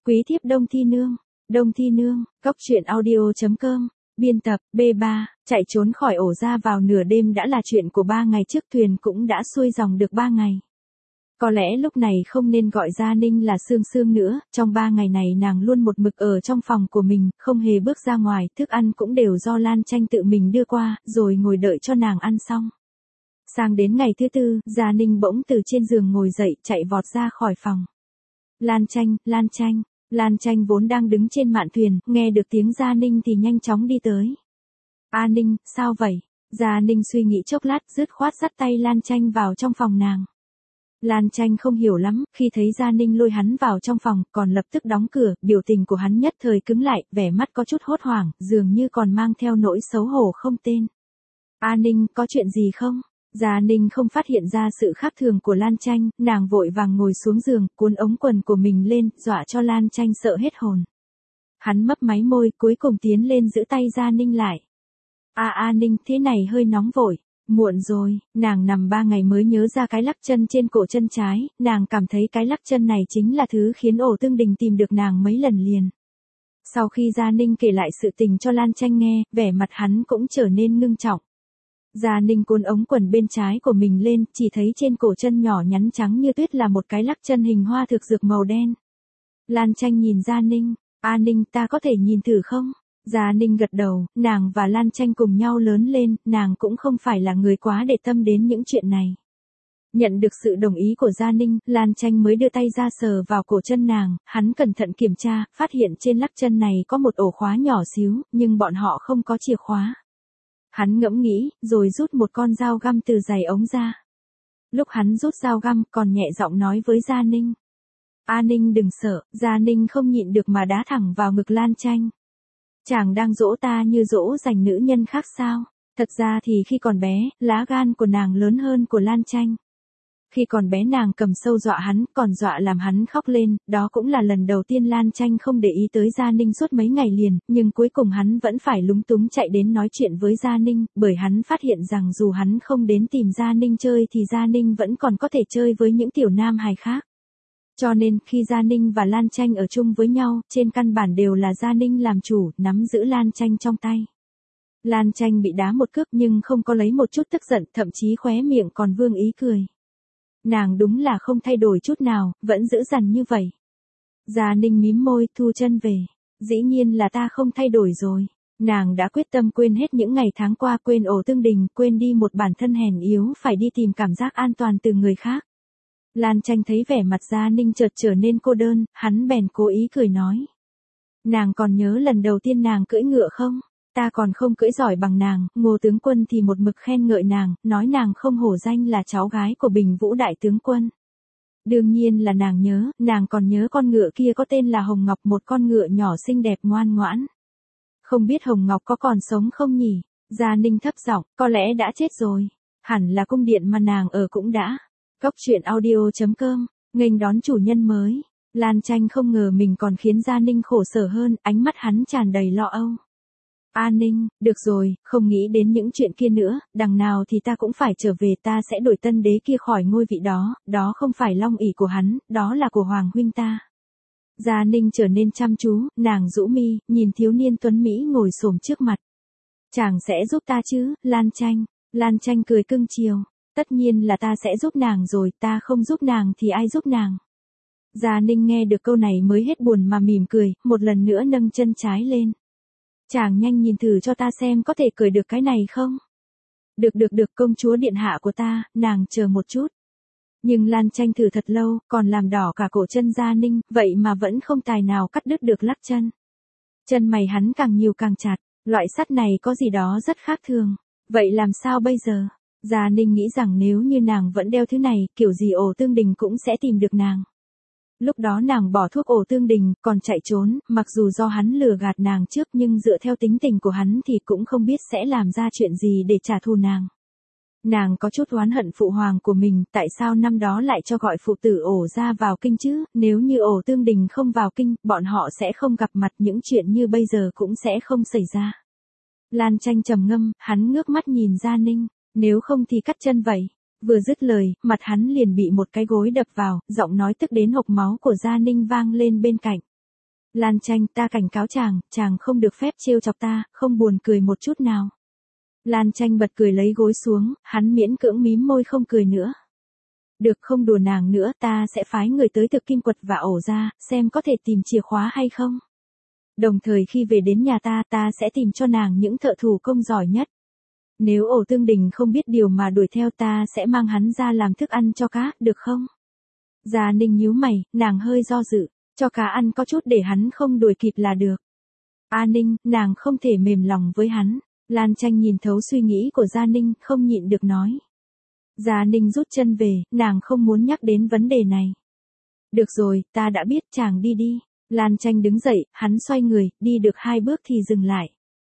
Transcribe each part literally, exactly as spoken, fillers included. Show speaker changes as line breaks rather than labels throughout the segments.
Quý thiếp Đông Thi Nương, Đông Thi Nương, cốc truyện audio chấm com, biên tập, B ba, chạy trốn khỏi ổ ra vào nửa đêm đã là chuyện của ba ngày trước, thuyền cũng đã xuôi dòng được ba ngày. Có lẽ lúc này không nên gọi Gia Ninh là Sương Sương nữa, trong ba ngày này nàng luôn một mực ở trong phòng của mình, không hề bước ra ngoài, thức ăn cũng đều do Lan Tranh tự mình đưa qua, rồi ngồi đợi cho nàng ăn xong. Sang đến ngày thứ tư, Gia Ninh bỗng từ trên giường ngồi dậy, chạy vọt ra khỏi phòng. Lan Tranh, Lan Tranh, Lan Tranh vốn đang đứng trên mạn thuyền, nghe được tiếng Gia Ninh thì nhanh chóng đi tới. A Ninh, sao vậy? Gia Ninh suy nghĩ chốc lát, dứt khoát dắt tay Lan Tranh vào trong phòng nàng. Lan Tranh không hiểu lắm, khi thấy Gia Ninh lôi hắn vào trong phòng, còn lập tức đóng cửa, biểu tình của hắn nhất thời cứng lại, vẻ mắt có chút hốt hoảng, dường như còn mang theo nỗi xấu hổ không tên. A Ninh, có chuyện gì không? Gia Ninh không phát hiện ra sự khác thường của Lan Tranh, nàng vội vàng ngồi xuống giường, cuốn ống quần của mình lên, dọa cho Lan Tranh sợ hết hồn. Hắn mấp máy môi, cuối cùng tiến lên giữ tay Gia Ninh lại. A A Ninh, thế này hơi nóng vội. Muộn rồi, nàng nằm ba ngày mới nhớ ra cái lắc chân trên cổ chân trái, nàng cảm thấy cái lắc chân này chính là thứ khiến Ổ Tương Đình tìm được nàng mấy lần liền. Sau khi Gia Ninh kể lại sự tình cho Lan Tranh nghe, vẻ mặt hắn cũng trở nên ngưng trọng. Gia Ninh cuốn ống quần bên trái của mình lên, chỉ thấy trên cổ chân nhỏ nhắn trắng như tuyết là một cái lắc chân hình hoa thực dược màu đen. Lan Tranh nhìn Gia Ninh, A Ninh, ta có thể nhìn thử không? Gia Ninh gật đầu, nàng và Lan Tranh cùng nhau lớn lên, nàng cũng không phải là người quá để tâm đến những chuyện này. Nhận được sự đồng ý của Gia Ninh, Lan Tranh mới đưa tay ra sờ vào cổ chân nàng, hắn cẩn thận kiểm tra, phát hiện trên lắc chân này có một ổ khóa nhỏ xíu, nhưng bọn họ không có chìa khóa. Hắn ngẫm nghĩ, rồi rút một con dao găm từ giày ống ra. Lúc hắn rút dao găm, còn nhẹ giọng nói với Gia Ninh. A Ninh đừng sợ, Gia Ninh không nhịn được mà đá thẳng vào ngực Lan Tranh. Chàng đang dỗ ta như dỗ dành nữ nhân khác sao? Thật ra thì khi còn bé, lá gan của nàng lớn hơn của Lan Tranh. Khi còn bé nàng cầm sâu dọa hắn, còn dọa làm hắn khóc lên, đó cũng là lần đầu tiên Lan Tranh không để ý tới Gia Ninh suốt mấy ngày liền, nhưng cuối cùng hắn vẫn phải lúng túng chạy đến nói chuyện với Gia Ninh, bởi hắn phát hiện rằng dù hắn không đến tìm Gia Ninh chơi thì Gia Ninh vẫn còn có thể chơi với những tiểu nam hài khác. Cho nên, khi Gia Ninh và Lan Tranh ở chung với nhau, trên căn bản đều là Gia Ninh làm chủ, nắm giữ Lan Tranh trong tay. Lan Tranh bị đá một cước nhưng không có lấy một chút tức giận, thậm chí khóe miệng còn vương ý cười. Nàng đúng là không thay đổi chút nào, vẫn giữ dằn như vậy. Gia Ninh mím môi, thu chân về. Dĩ nhiên là ta không thay đổi rồi. Nàng đã quyết tâm quên hết những ngày tháng qua, quên Ổ Tương Đình, quên đi một bản thân hèn yếu phải đi tìm cảm giác an toàn từ người khác. Lan Tranh thấy vẻ mặt Gia Ninh chợt trở nên cô đơn, hắn bèn cố ý cười nói. Nàng còn nhớ lần đầu tiên nàng cưỡi ngựa không? Ta còn không cưỡi giỏi bằng nàng, Ngô tướng quân thì một mực khen ngợi nàng, nói nàng không hổ danh là cháu gái của Bình Vũ đại tướng quân. Đương nhiên là nàng nhớ, nàng còn nhớ con ngựa kia có tên là Hồng Ngọc, một con ngựa nhỏ xinh đẹp ngoan ngoãn. Không biết Hồng Ngọc có còn sống không nhỉ? Gia Ninh thấp giọng, có lẽ đã chết rồi. Hẳn là cung điện mà nàng ở cũng đã. Cốc truyện audio chấm com, nghênh đón chủ nhân mới. Lan Tranh không ngờ mình còn khiến Gia Ninh khổ sở hơn, ánh mắt hắn tràn đầy lo âu. A Ninh, được rồi, không nghĩ đến những chuyện kia nữa, đằng nào thì ta cũng phải trở về, ta sẽ đuổi tân đế kia khỏi ngôi vị đó, đó không phải long ỷ của hắn, đó là của Hoàng huynh ta. Gia Ninh trở nên chăm chú, nàng rũ mi, nhìn thiếu niên tuấn Mỹ ngồi xổm trước mặt. Chàng sẽ giúp ta chứ, Lan Tranh. Lan Tranh cười cưng chiều. Tất nhiên là ta sẽ giúp nàng rồi, ta không giúp nàng thì ai giúp nàng. Gia Ninh nghe được câu này mới hết buồn mà mỉm cười, một lần nữa nâng chân trái lên. Chàng nhanh nhìn thử cho ta xem có thể cởi được cái này không? Được được được, công chúa điện hạ của ta, nàng chờ một chút. Nhưng Lan Tranh thử thật lâu, còn làm đỏ cả cổ chân Gia Ninh, vậy mà vẫn không tài nào cắt đứt được lắc chân. Chân mày hắn càng nhiều càng chặt, loại sắt này có gì đó rất khác thường. Vậy làm sao bây giờ? Gia Ninh nghĩ rằng nếu như nàng vẫn đeo thứ này, kiểu gì Ổ Tương Đình cũng sẽ tìm được nàng. Lúc đó nàng bỏ thuốc Ổ Tương Đình, còn chạy trốn, mặc dù do hắn lừa gạt nàng trước nhưng dựa theo tính tình của hắn thì cũng không biết sẽ làm ra chuyện gì để trả thù nàng. Nàng có chút oán hận phụ hoàng của mình, tại sao năm đó lại cho gọi phụ tử Ổ ra vào kinh chứ, nếu như Ổ Tương Đình không vào kinh, bọn họ sẽ không gặp mặt, những chuyện như bây giờ cũng sẽ không xảy ra. Lan Tranh trầm ngâm, hắn ngước mắt nhìn Gia Ninh. Nếu không thì cắt chân vậy. Vừa dứt lời, mặt hắn liền bị một cái gối đập vào, giọng nói tức đến hộc máu của Gia Ninh vang lên bên cạnh. Lan Tranh, ta cảnh cáo chàng, chàng không được phép trêu chọc ta, không buồn cười một chút nào. Lan Tranh bật cười lấy gối xuống, hắn miễn cưỡng mím môi không cười nữa. Được, không đùa nàng nữa, ta sẽ phái người tới thực kim quật và ổ ra, xem có thể tìm chìa khóa hay không. Đồng thời khi về đến nhà ta, ta sẽ tìm cho nàng những thợ thủ công giỏi nhất. Nếu ổ Tương Đình không biết điều mà đuổi theo, ta sẽ mang hắn ra làm thức ăn cho cá, được không? Gia Ninh nhíu mày, nàng hơi do dự, cho cá ăn có chút để hắn không đuổi kịp là được. A Ninh, nàng không thể mềm lòng với hắn. Lan Tranh nhìn thấu suy nghĩ của Gia Ninh, không nhịn được nói. Gia Ninh rút chân về, nàng không muốn nhắc đến vấn đề này. Được rồi, ta đã biết, chàng đi đi. Lan Tranh đứng dậy, hắn xoay người, đi được hai bước thì dừng lại.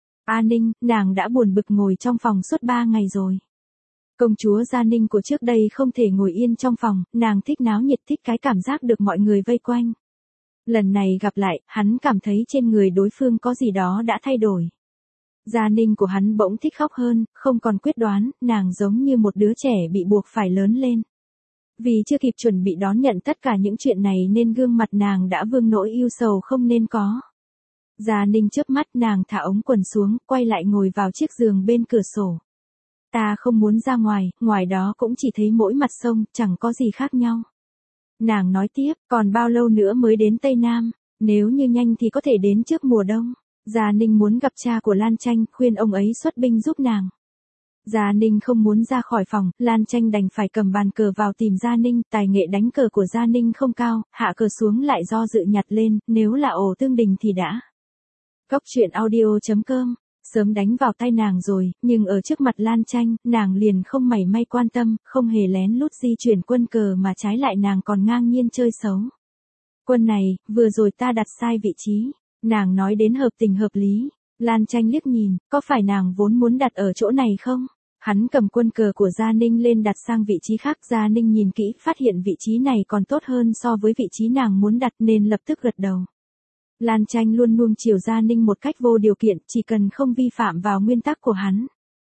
A Ninh, nàng đã buồn bực ngồi trong phòng suốt ba ngày rồi. Công chúa Gia Ninh của trước đây không thể ngồi yên trong phòng, nàng thích náo nhiệt, thích cái cảm giác được mọi người vây quanh. Lần này gặp lại, hắn cảm thấy trên người đối phương có gì đó đã thay đổi. Gia Ninh của hắn bỗng thích khóc hơn, không còn quyết đoán, nàng giống như một đứa trẻ bị buộc phải lớn lên. Vì chưa kịp chuẩn bị đón nhận tất cả những chuyện này nên gương mặt nàng đã vương nỗi yêu sầu không nên có. Gia Ninh chớp mắt, nàng thả ống quần xuống, quay lại ngồi vào chiếc giường bên cửa sổ. Ta không muốn ra ngoài, ngoài đó cũng chỉ thấy mỗi mặt sông, chẳng có gì khác nhau. Nàng nói tiếp, còn bao lâu nữa mới đến Tây Nam, nếu như nhanh thì có thể đến trước mùa đông. Gia Ninh muốn gặp cha của Lan Tranh, khuyên ông ấy xuất binh giúp nàng. Gia Ninh không muốn ra khỏi phòng, Lan Tranh đành phải cầm bàn cờ vào tìm Gia Ninh, tài nghệ đánh cờ của Gia Ninh không cao, hạ cờ xuống lại do dự nhặt lên, nếu là ổ Tương Đình thì đã. Cốc truyện audio chấm com, sớm đánh vào tay nàng rồi, nhưng ở trước mặt Lan Tranh, nàng liền không mảy may quan tâm, không hề lén lút di chuyển quân cờ mà trái lại nàng còn ngang nhiên chơi xấu. Quân này, vừa rồi ta đặt sai vị trí. Nàng nói đến hợp tình hợp lý. Lan Tranh liếc nhìn, có phải nàng vốn muốn đặt ở chỗ này không? Hắn cầm quân cờ của Gia Ninh lên đặt sang vị trí khác. Gia Ninh nhìn kỹ, phát hiện vị trí này còn tốt hơn so với vị trí nàng muốn đặt nên lập tức gật đầu. Lan Tranh luôn nuông chiều Gia Ninh một cách vô điều kiện, chỉ cần không vi phạm vào nguyên tắc của hắn.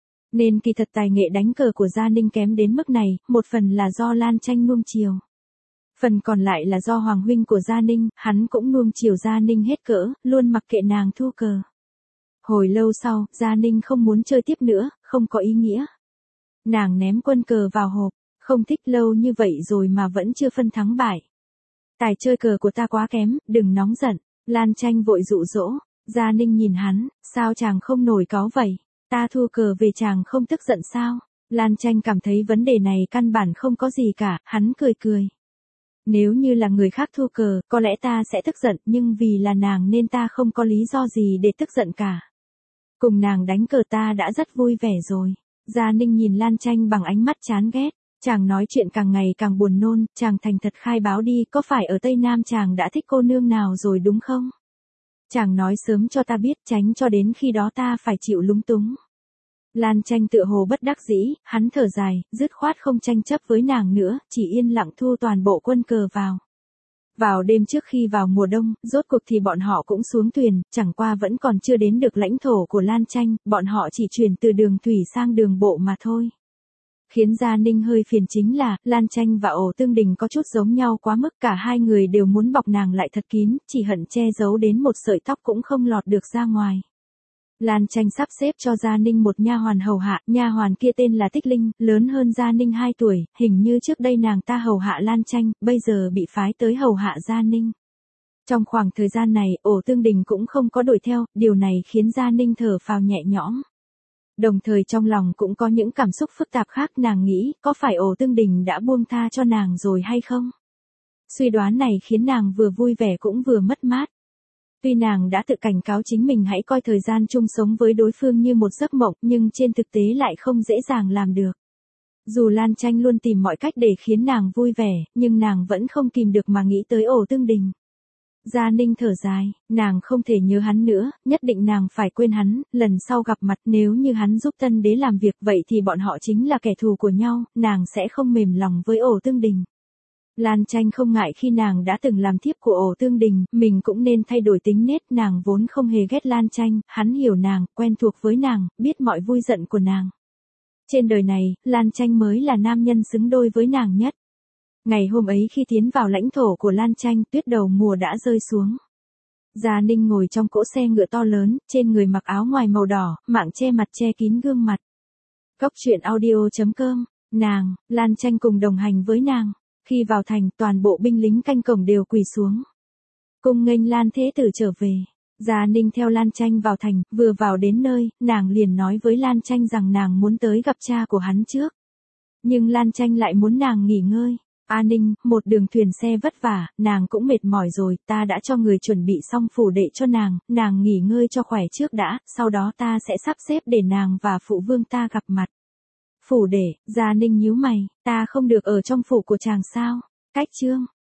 Nên kỳ thật tài nghệ đánh cờ của Gia Ninh kém đến mức này, một phần là do Lan Tranh nuông chiều. Phần còn lại là do Hoàng huynh của Gia Ninh, hắn cũng nuông chiều Gia Ninh hết cỡ, luôn mặc kệ nàng thua cờ. Hồi lâu sau, Gia Ninh không muốn chơi tiếp nữa, không có ý nghĩa. Nàng ném quân cờ vào hộp, không thích lâu như vậy rồi mà vẫn chưa phân thắng bại. Tài chơi cờ của ta quá kém, đừng nóng giận. Lan Tranh vội dụ dỗ. Gia Ninh nhìn hắn, sao chàng không nổi cáu vậy? Ta thua cờ về chàng không tức giận sao? Lan Tranh cảm thấy vấn đề này căn bản không có gì cả, hắn cười cười. Nếu như là người khác thua cờ, có lẽ ta sẽ tức giận, nhưng vì là nàng nên ta không có lý do gì để tức giận cả. Cùng nàng đánh cờ ta đã rất vui vẻ rồi. Gia Ninh nhìn Lan Tranh bằng ánh mắt chán ghét. Chàng nói chuyện càng ngày càng buồn nôn, chàng thành thật khai báo đi, có phải ở Tây Nam chàng đã thích cô nương nào rồi đúng không? Chàng nói sớm cho ta biết, tránh cho đến khi đó ta phải chịu lúng túng. Lan Tranh tựa hồ bất đắc dĩ, hắn thở dài, dứt khoát không tranh chấp với nàng nữa, chỉ yên lặng thu toàn bộ quân cờ vào. Vào đêm trước khi vào mùa đông, rốt cuộc thì bọn họ cũng xuống thuyền, chẳng qua vẫn còn chưa đến được lãnh thổ của Lan Tranh, bọn họ chỉ chuyển từ đường thủy sang đường bộ mà thôi. Khiến Gia Ninh hơi phiền chính là, Lan Tranh và ổ Tương Đình có chút giống nhau quá mức, cả hai người đều muốn bọc nàng lại thật kín, chỉ hận che giấu đến một sợi tóc cũng không lọt được ra ngoài. Lan Tranh sắp xếp cho Gia Ninh một nha hoàn hầu hạ, nha hoàn kia tên là Tích Linh, lớn hơn Gia Ninh hai tuổi, hình như trước đây nàng ta hầu hạ Lan Tranh, bây giờ bị phái tới hầu hạ Gia Ninh. Trong khoảng thời gian này, ổ Tương Đình cũng không có đuổi theo, điều này khiến Gia Ninh thở phào nhẹ nhõm. Đồng thời trong lòng cũng có những cảm xúc phức tạp khác, nàng nghĩ, có phải ổ Tương Đình đã buông tha cho nàng rồi hay không? Suy đoán này khiến nàng vừa vui vẻ cũng vừa mất mát. Tuy nàng đã tự cảnh cáo chính mình hãy coi thời gian chung sống với đối phương như một giấc mộng, nhưng trên thực tế lại không dễ dàng làm được. Dù Lan Tranh luôn tìm mọi cách để khiến nàng vui vẻ, nhưng nàng vẫn không kìm được mà nghĩ tới ổ Tương Đình. Gia Ninh thở dài, nàng không thể nhớ hắn nữa, nhất định nàng phải quên hắn, lần sau gặp mặt nếu như hắn giúp Tân Đế làm việc vậy thì bọn họ chính là kẻ thù của nhau, nàng sẽ không mềm lòng với ổ Tương Đình. Lan Tranh không ngại khi nàng đã từng làm thiếp của ổ Tương Đình, mình cũng nên thay đổi tính nết, nàng vốn không hề ghét Lan Tranh, hắn hiểu nàng, quen thuộc với nàng, biết mọi vui giận của nàng. Trên đời này, Lan Tranh mới là nam nhân xứng đôi với nàng nhất. Ngày hôm ấy khi tiến vào lãnh thổ của Lan Tranh, tuyết đầu mùa đã rơi xuống. Gia Ninh ngồi trong cỗ xe ngựa to lớn, trên người mặc áo ngoài màu đỏ, mạng che mặt che kín gương mặt. Cốc truyện audio.com, nàng, Lan Tranh cùng đồng hành với nàng. Khi vào thành, toàn bộ binh lính canh cổng đều quỳ xuống. Cung nghênh Lan Thế Tử trở về. Gia Ninh theo Lan Tranh vào thành, vừa vào đến nơi, nàng liền nói với Lan Tranh rằng nàng muốn tới gặp cha của hắn trước. Nhưng Lan Tranh lại muốn nàng nghỉ ngơi. A Ninh, một đường thuyền xe vất vả, nàng cũng mệt mỏi rồi, ta đã cho người chuẩn bị xong phủ đệ cho nàng, nàng nghỉ ngơi cho khỏe trước đã, sau đó ta sẽ sắp xếp để nàng và phụ vương ta gặp mặt. Phủ đệ, Gia Ninh nhíu mày, ta không được ở trong phủ của chàng sao? Cách chương.